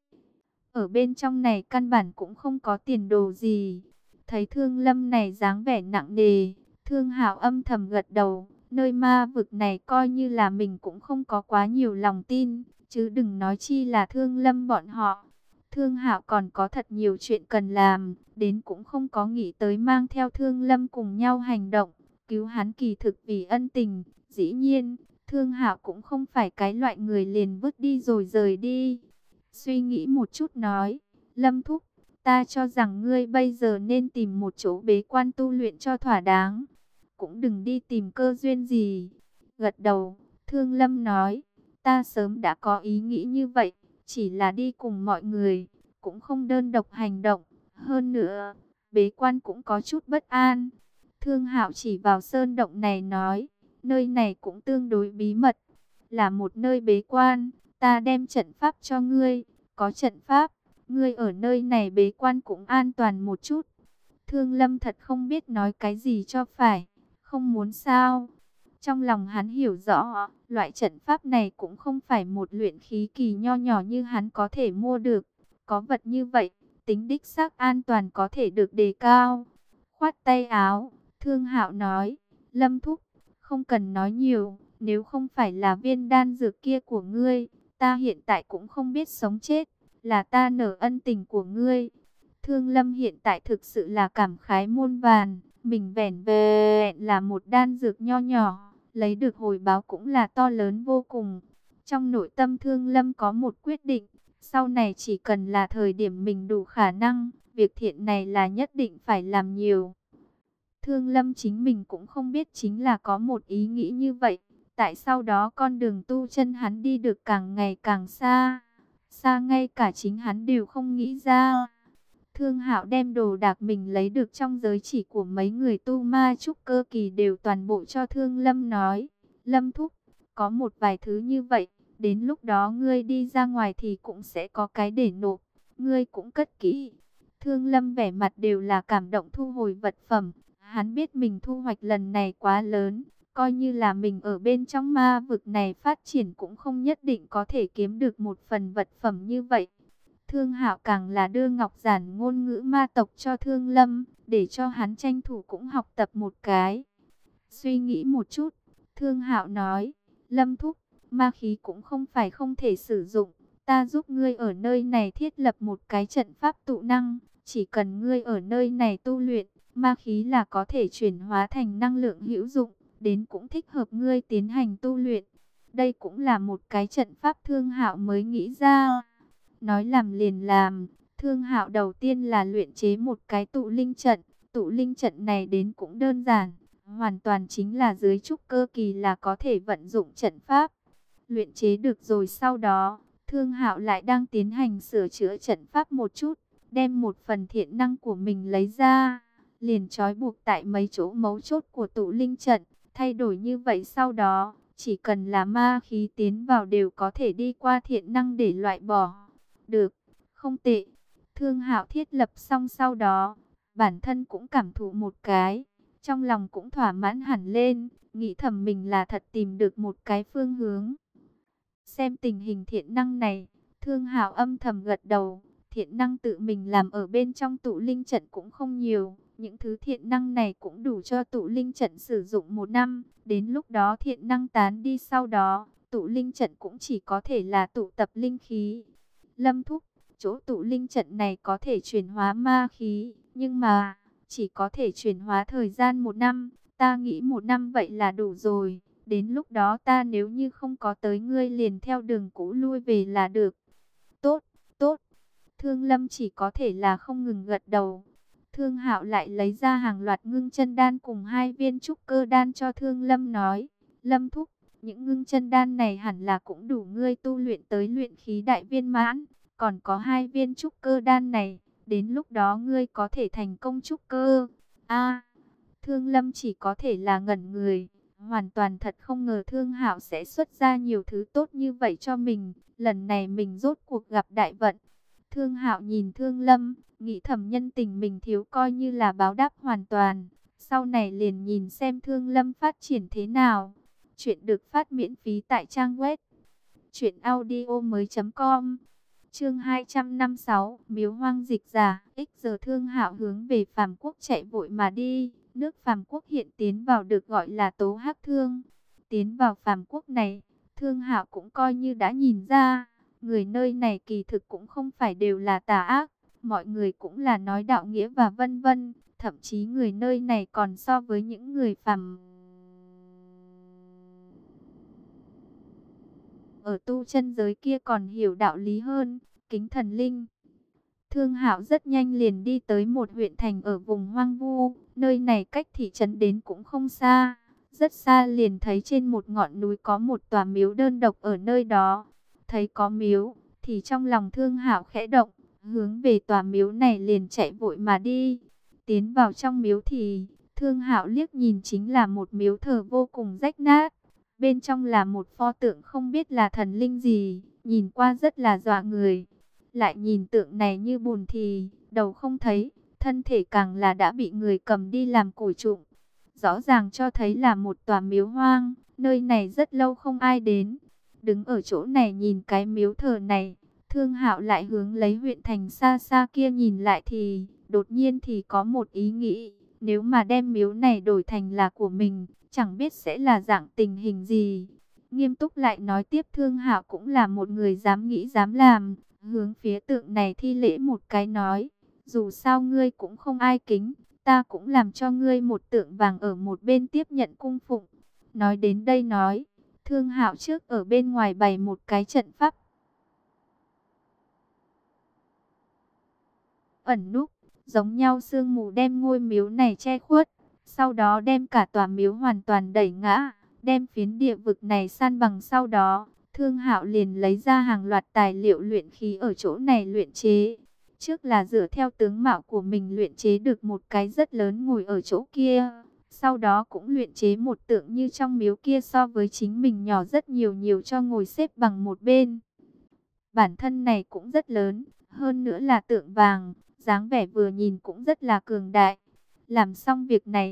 ở bên trong này căn bản cũng không có tiền đồ gì. Thấy Thương Lâm này dáng vẻ nặng nề, Thương Hạo âm thầm gật đầu. Nơi ma vực này coi như là mình cũng không có quá nhiều lòng tin, chứ đừng nói chi là Thương Lâm bọn họ. Thương Hạo còn có thật nhiều chuyện cần làm, đến cũng không có nghĩ tới mang theo Thương Lâm cùng nhau hành động, cứu hắn kỳ thực vì ân tình. Dĩ nhiên, Thương Hạo cũng không phải cái loại người liền vứt đi rồi rời đi. Suy nghĩ một chút nói, Lâm thúc, ta cho rằng ngươi bây giờ nên tìm một chỗ bế quan tu luyện cho thỏa đáng, cũng đừng đi tìm cơ duyên gì. Gật đầu, Thương Lâm nói, ta sớm đã có ý nghĩ như vậy, chỉ là đi cùng mọi người, cũng không đơn độc hành động. Hơn nữa, bế quan cũng có chút bất an. Thương Hạo chỉ vào sơn động này nói, nơi này cũng tương đối bí mật, là một nơi bế quan, ta đem trận pháp cho ngươi, có trận pháp, ngươi ở nơi này bế quan cũng an toàn một chút. Thương Lâm thật không biết nói cái gì cho phải, không muốn sao. Trong lòng hắn hiểu rõ, loại trận pháp này cũng không phải một luyện khí kỳ nho nhỏ như hắn có thể mua được. Có vật như vậy, tính đích xác an toàn có thể được đề cao. Khoát tay áo, Thương Hạo nói, Lâm thúc, không cần nói nhiều, nếu không phải là viên đan dược kia của ngươi, ta hiện tại cũng không biết sống chết, là ta nợ ân tình của ngươi. Thương Lâm hiện tại thực sự là cảm khái muôn vàn, mình vẻn vẹn là một đan dược nho nhỏ, lấy được hồi báo cũng là to lớn vô cùng. Trong nội tâm Thương Lâm có một quyết định, sau này chỉ cần là thời điểm mình đủ khả năng, việc thiện này là nhất định phải làm nhiều. Thương Lâm chính mình cũng không biết chính là có một ý nghĩ như vậy, tại sau đó con đường tu chân hắn đi được càng ngày càng xa, xa ngay cả chính hắn đều không nghĩ ra. Thương Hạo đem đồ đạc mình lấy được trong giới chỉ của mấy người tu ma trúc cơ kỳ đều toàn bộ cho Thương Lâm nói, Lâm thúc, có một vài thứ như vậy, đến lúc đó ngươi đi ra ngoài thì cũng sẽ có cái để nộp, ngươi cũng cất kỹ. Thương Lâm vẻ mặt đều là cảm động thu hồi vật phẩm, hắn biết mình thu hoạch lần này quá lớn, Coi như là mình ở bên trong ma vực này phát triển cũng không nhất định có thể kiếm được một phần vật phẩm như vậy. Thương Hạo càng là đưa ngọc giản ngôn ngữ ma tộc cho Thương Lâm, để cho hắn tranh thủ cũng học tập một cái. Suy nghĩ một chút, Thương Hạo nói, Lâm thúc, ma khí cũng không phải không thể sử dụng. Ta giúp ngươi ở nơi này thiết lập một cái trận pháp tụ năng. Chỉ cần ngươi ở nơi này tu luyện, ma khí là có thể chuyển hóa thành năng lượng hữu dụng. Đến cũng thích hợp ngươi tiến hành tu luyện. Đây cũng là một cái trận pháp Thương Hạo mới nghĩ ra. Nói làm liền làm, Thương Hạo đầu tiên là luyện chế một cái tụ linh trận. Tụ linh trận này đến cũng đơn giản, hoàn toàn chính là dưới trúc cơ kỳ là có thể vận dụng trận pháp. Luyện chế được rồi sau đó, Thương Hạo lại đang tiến hành sửa chữa trận pháp một chút, đem một phần thiện năng của mình lấy ra, liền trói buộc tại mấy chỗ mấu chốt của tụ linh trận. Thay đổi như vậy sau đó, chỉ cần là ma khí tiến vào đều có thể đi qua thiện năng để loại bỏ. Được, không tệ. Thương Hạo thiết lập xong sau đó, bản thân cũng cảm thụ một cái, trong lòng cũng thỏa mãn hẳn lên, nghĩ thầm mình là thật tìm được một cái phương hướng. Xem tình hình thiện năng này, Thương Hạo âm thầm gật đầu, thiện năng tự mình làm ở bên trong tụ linh trận cũng không nhiều. Những thứ thiện năng này cũng đủ cho tụ linh trận sử dụng 1 năm. Đến lúc đó thiện năng tán đi sau đó, tụ linh trận cũng chỉ có thể là tụ tập linh khí. Lâm thúc, chỗ tụ linh trận này có thể chuyển hóa ma khí, nhưng mà chỉ có thể chuyển hóa thời gian 1 năm. Ta nghĩ 1 năm vậy là đủ rồi. Đến lúc đó ta nếu như không có tới ngươi liền theo đường cũ lui về là được. Tốt, tốt. Thương Lâm chỉ có thể là không ngừng gật đầu. Thương Hạo lại lấy ra hàng loạt ngưng chân đan cùng 2 viên trúc cơ đan cho Thương Lâm nói. Lâm thúc, những ngưng chân đan này hẳn là cũng đủ ngươi tu luyện tới luyện khí đại viên mãn. Còn có 2 viên trúc cơ đan này, đến lúc đó ngươi có thể thành công trúc cơ. Thương Lâm chỉ có thể là ngẩn người. Hoàn toàn thật không ngờ Thương Hạo sẽ xuất ra nhiều thứ tốt như vậy cho mình. Lần này mình rốt cuộc gặp đại vận. Thương Hạo nhìn Thương Lâm, nghĩ thầm nhân tình mình thiếu coi như là báo đáp hoàn toàn. Sau này liền nhìn xem Thương Lâm phát triển thế nào. Chuyện được phát miễn phí tại trang web truyệnaudiomoi.com. Chương 256, Miếu Hoang Dịch Giả. Giờ Thương Hạo hướng về Phàm Quốc chạy vội mà đi. Nước Phàm Quốc hiện tiến vào được gọi là Tố Hắc Thương. Tiến vào Phàm Quốc này, Thương Hạo cũng coi như đã nhìn ra, người nơi này kỳ thực cũng không phải đều là tà ác, mọi người cũng là nói đạo nghĩa và vân vân, thậm chí người nơi này còn so với những người phàm ở tu chân giới kia còn hiểu đạo lý hơn. Kính thần linh. Thương Hạo rất nhanh liền đi tới một huyện thành ở vùng hoang vu, nơi này cách thị trấn đến cũng không xa. Rất xa liền thấy trên một ngọn núi có một tòa miếu đơn độc ở nơi đó. Thấy có miếu, thì trong lòng Thương Hạo khẽ động, hướng về tòa miếu này liền chạy vội mà đi. Tiến vào trong miếu thì, Thương Hạo liếc nhìn chính là một miếu thờ vô cùng rách nát. Bên trong là một pho tượng không biết là thần linh gì, nhìn qua rất là dọa người. Lại nhìn tượng này như bùn thì, đầu không thấy, thân thể càng là đã bị người cầm đi làm củi trụm. Rõ ràng cho thấy là một tòa miếu hoang, nơi này rất lâu không ai đến. Đứng ở chỗ này nhìn cái miếu thờ này, Thương Hạo lại hướng lấy huyện thành xa xa kia nhìn lại thì, đột nhiên thì có một ý nghĩ, nếu mà đem miếu này đổi thành là của mình, chẳng biết sẽ là dạng tình hình gì. Nghiêm túc lại nói tiếp, Thương Hạo cũng là một người dám nghĩ dám làm, hướng phía tượng này thi lễ một cái nói, dù sao ngươi cũng không ai kính, ta cũng làm cho ngươi một tượng vàng ở một bên tiếp nhận cung phụng. Nói đến đây nói, Thương Hạo trước ở bên ngoài bày một cái trận pháp ẩn núp, giống nhau sương mù đem ngôi miếu này che khuất, sau đó đem cả tòa miếu hoàn toàn đẩy ngã, đem phiến địa vực này san bằng. Sau đó, Thương Hạo liền lấy ra hàng loạt tài liệu luyện khí ở chỗ này luyện chế. Trước là dựa theo tướng mạo của mình luyện chế được một cái rất lớn ngồi ở chỗ kia. Sau đó cũng luyện chế một tượng như trong miếu kia so với chính mình nhỏ rất nhiều cho ngồi xếp bằng một bên. Bản thân này cũng rất lớn, hơn nữa là tượng vàng, dáng vẻ vừa nhìn cũng rất là cường đại. Làm xong việc này,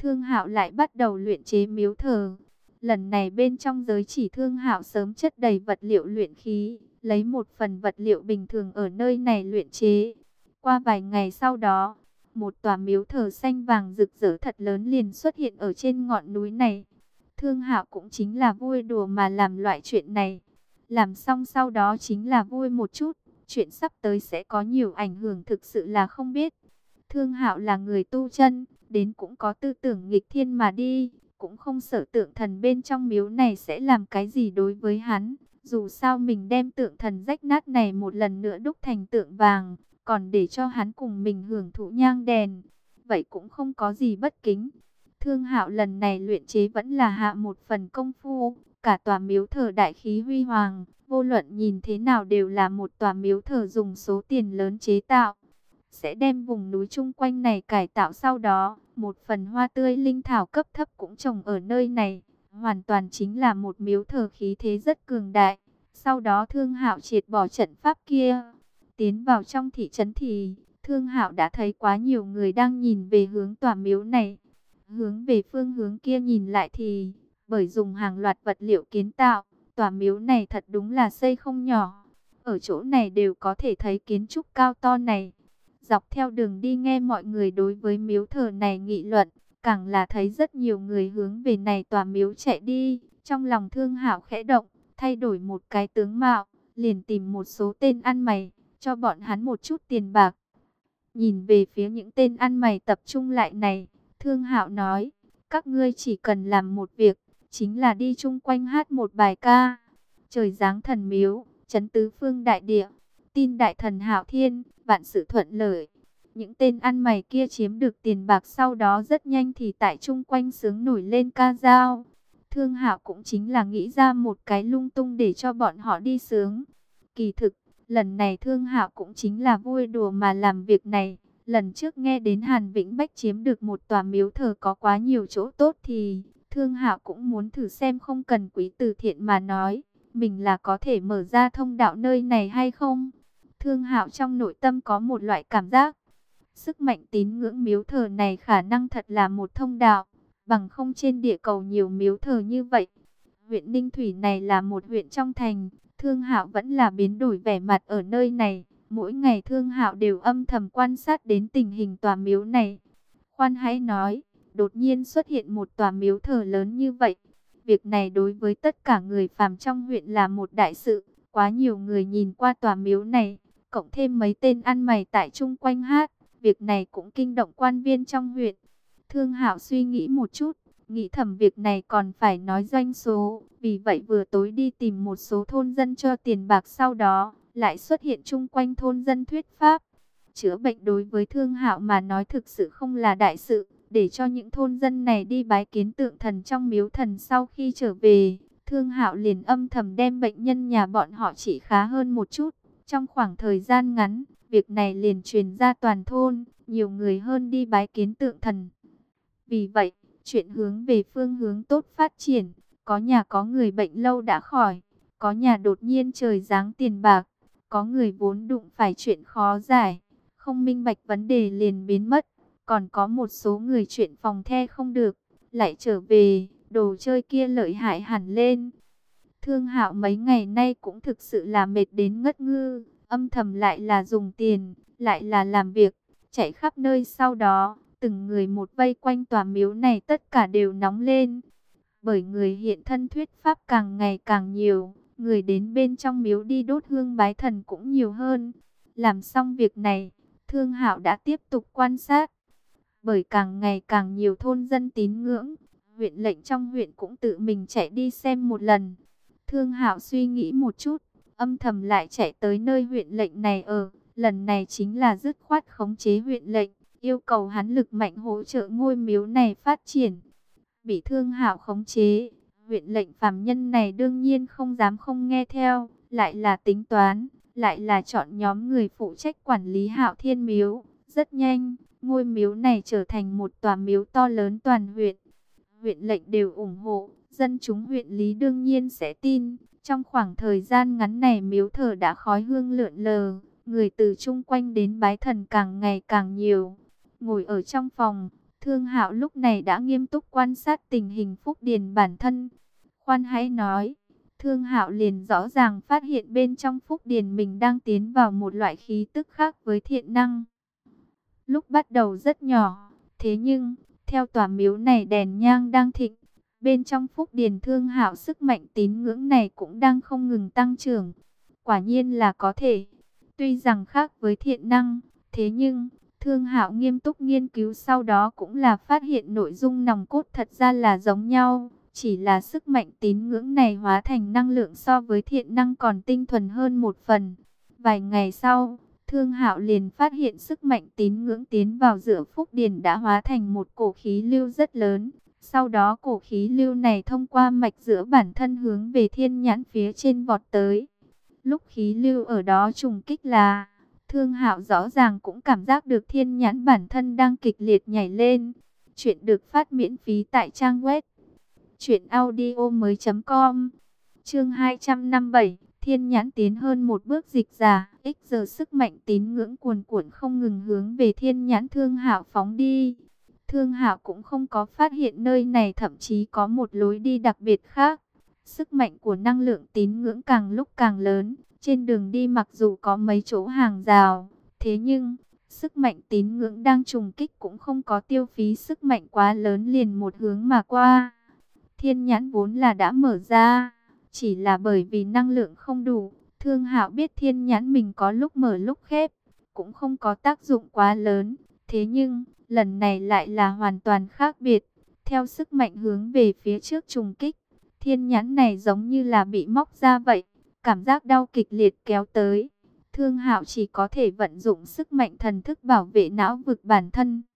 Thương Hạo lại bắt đầu luyện chế miếu thờ. Lần này bên trong giới chỉ Thương Hạo sớm chất đầy vật liệu luyện khí, lấy một phần vật liệu bình thường ở nơi này luyện chế. Qua vài ngày sau đó, một tòa miếu thờ xanh vàng rực rỡ thật lớn liền xuất hiện ở trên ngọn núi này. Thương Hạo cũng chính là vui đùa mà làm loại chuyện này. Làm xong sau đó chính là vui một chút, chuyện sắp tới sẽ có nhiều ảnh hưởng thực sự là không biết. Thương Hạo là người tu chân, đến cũng có tư tưởng nghịch thiên mà đi, cũng không sợ tượng thần bên trong miếu này sẽ làm cái gì đối với hắn. Dù sao mình đem tượng thần rách nát này một lần nữa đúc thành tượng vàng, còn để cho hắn cùng mình hưởng thụ nhang đèn, vậy cũng không có gì bất kính. Thương Hạo lần này luyện chế vẫn là hạ một phần công phu, cả tòa miếu thờ đại khí huy hoàng, vô luận nhìn thế nào đều là một tòa miếu thờ dùng số tiền lớn chế tạo. Sẽ đem vùng núi chung quanh này cải tạo, sau đó một phần hoa tươi linh thảo cấp thấp cũng trồng ở nơi này, hoàn toàn chính là một miếu thờ khí thế rất cường đại. Sau đó Thương Hạo triệt bỏ trận pháp kia, tiến vào trong thị trấn thì Thương Hạo đã thấy quá nhiều người đang nhìn về hướng tòa miếu này. Hướng về phương hướng kia nhìn lại thì, bởi dùng hàng loạt vật liệu kiến tạo, tòa miếu này thật đúng là xây không nhỏ. Ở chỗ này đều có thể thấy kiến trúc cao to này. Dọc theo đường đi nghe mọi người đối với miếu thờ này nghị luận, càng là thấy rất nhiều người hướng về này tòa miếu chạy đi. Trong lòng Thương Hạo khẽ động, thay đổi một cái tướng mạo, liền tìm một số tên ăn mày, cho bọn hắn một chút tiền bạc. Nhìn về phía những tên ăn mày tập trung lại này, Thương Hạo nói, các ngươi chỉ cần làm một việc, chính là đi chung quanh hát một bài ca. Trời giáng thần miếu, trấn tứ phương đại địa, tin đại thần Hạo Thiên, vạn sự thuận lợi. Những tên ăn mày kia chiếm được tiền bạc sau đó rất nhanh thì tại chung quanh sướng nổi lên ca dao. Thương Hạo cũng chính là nghĩ ra một cái lung tung để cho bọn họ đi sướng. Kỳ thực, lần này Thương Hạo cũng chính là vui đùa mà làm việc này. Lần trước nghe đến Hàn Vĩnh Bách chiếm được một tòa miếu thờ có quá nhiều chỗ tốt thì Thương Hạo cũng muốn thử xem, không cần quý từ thiện mà nói, mình là có thể mở ra thông đạo nơi này hay không. Thương Hạo trong nội tâm có một loại cảm giác, sức mạnh tín ngưỡng miếu thờ này khả năng thật là một thông đạo, bằng không trên địa cầu nhiều miếu thờ như vậy. Huyện Ninh Thủy này là một huyện trong thành, Thương Hạo vẫn là biến đổi vẻ mặt ở nơi này. Mỗi ngày Thương Hạo đều âm thầm quan sát đến tình hình tòa miếu này. Khoan hãy nói, đột nhiên xuất hiện một tòa miếu thờ lớn như vậy. Việc này đối với tất cả người phàm trong huyện là một đại sự. Quá nhiều người nhìn qua tòa miếu này, cộng thêm mấy tên ăn mày tại chung quanh hát. Việc này cũng kinh động quan viên trong huyện. Thương Hạo suy nghĩ một chút, nghĩ thầm việc này còn phải nói doanh số. Vì vậy vừa tối đi tìm một số thôn dân cho tiền bạc, sau đó lại xuất hiện chung quanh thôn dân thuyết pháp. Chữa bệnh đối với Thương Hạo mà nói thực sự không là đại sự, để cho những thôn dân này đi bái kiến tượng thần trong miếu thần. Sau khi trở về, Thương Hạo liền âm thầm đem bệnh nhân nhà bọn họ trị khá hơn một chút. Trong khoảng thời gian ngắn, việc này liền truyền ra toàn thôn, nhiều người hơn đi bái kiến tượng thần. Vì vậy, chuyện hướng về phương hướng tốt phát triển, có nhà có người bệnh lâu đã khỏi, có nhà đột nhiên trời giáng tiền bạc, có người vốn đụng phải chuyện khó giải, không minh bạch vấn đề liền biến mất, còn có một số người chuyện phòng the không được, lại trở về, đồ chơi kia lợi hại hẳn lên. Thương Hạo mấy ngày nay cũng thực sự là mệt đến ngất ngư, âm thầm lại là dùng tiền, lại là làm việc, chạy khắp nơi. Sau đó, từng người một vây quanh tòa miếu này, tất cả đều nóng lên. Bởi người hiện thân thuyết pháp càng ngày càng nhiều, người đến bên trong miếu đi đốt hương bái thần cũng nhiều hơn. Làm xong việc này, Thương Hạo đã tiếp tục quan sát. Bởi càng ngày càng nhiều thôn dân tín ngưỡng, huyện lệnh trong huyện cũng tự mình chạy đi xem một lần. Thương Hạo suy nghĩ một chút, âm thầm lại chạy tới nơi huyện lệnh này ở. Lần này chính là dứt khoát khống chế huyện lệnh, yêu cầu hắn lực mạnh hỗ trợ ngôi miếu này phát triển. Bị Thương Hạo khống chế, huyện lệnh phàm nhân này đương nhiên không dám không nghe theo, lại là tính toán, lại là chọn nhóm người phụ trách quản lý Hạo Thiên miếu. Rất nhanh, ngôi miếu này trở thành một tòa miếu to lớn toàn huyện. Huyện lệnh đều ủng hộ, dân chúng huyện lý đương nhiên sẽ tin. Trong khoảng thời gian ngắn này miếu thờ đã khói hương lượn lờ, người từ chung quanh đến bái thần càng ngày càng nhiều. Ngồi ở trong phòng, Thương Hạo lúc này đã nghiêm túc quan sát tình hình Phúc Điền bản thân. Khoan hãy nói, Thương Hạo liền rõ ràng phát hiện bên trong Phúc Điền mình đang tiến vào một loại khí tức khác với thiện năng. Lúc bắt đầu rất nhỏ, thế nhưng theo tòa miếu này đèn nhang đang thịnh, bên trong Phúc Điền Thương Hạo sức mạnh tín ngưỡng này cũng đang không ngừng tăng trưởng. Quả nhiên là có thể. Tuy rằng khác với thiện năng, thế nhưng Thương Hạo nghiêm túc nghiên cứu sau đó cũng là phát hiện nội dung nòng cốt thật ra là giống nhau. Chỉ là sức mạnh tín ngưỡng này hóa thành năng lượng so với thiện năng còn tinh thuần hơn một phần. Vài ngày sau, Thương Hạo liền phát hiện sức mạnh tín ngưỡng tiến vào giữa Phúc Điền đã hóa thành một cổ khí lưu rất lớn. Sau đó cổ khí lưu này thông qua mạch giữa bản thân hướng về thiên nhãn phía trên vọt tới. Lúc khí lưu ở đó trùng kích là, Thương Hạo rõ ràng cũng cảm giác được thiên nhãn bản thân đang kịch liệt nhảy lên. Chuyện được phát miễn phí tại trang web truyệnaudiomoi.com. Chương 257, thiên nhãn tiến hơn một bước dịch giả, giờ sức mạnh tín ngưỡng cuồn cuộn không ngừng hướng về thiên nhãn Thương Hạo phóng đi. Thương Hạo cũng không có phát hiện nơi này thậm chí có một lối đi đặc biệt khác. Sức mạnh của năng lượng tín ngưỡng càng lúc càng lớn, trên đường đi mặc dù có mấy chỗ hàng rào, thế nhưng sức mạnh tín ngưỡng đang trùng kích cũng không có tiêu phí sức mạnh quá lớn liền một hướng mà qua. Thiên nhãn vốn là đã mở ra, chỉ là bởi vì năng lượng không đủ, Thương Hạo biết thiên nhãn mình có lúc mở lúc khép, cũng không có tác dụng quá lớn. Thế nhưng, lần này lại là hoàn toàn khác biệt. Theo sức mạnh hướng về phía trước trùng kích, thiên nhãn này giống như là bị móc ra vậy, cảm giác đau kịch liệt kéo tới. Thương Hạo chỉ có thể vận dụng sức mạnh thần thức bảo vệ não vực bản thân.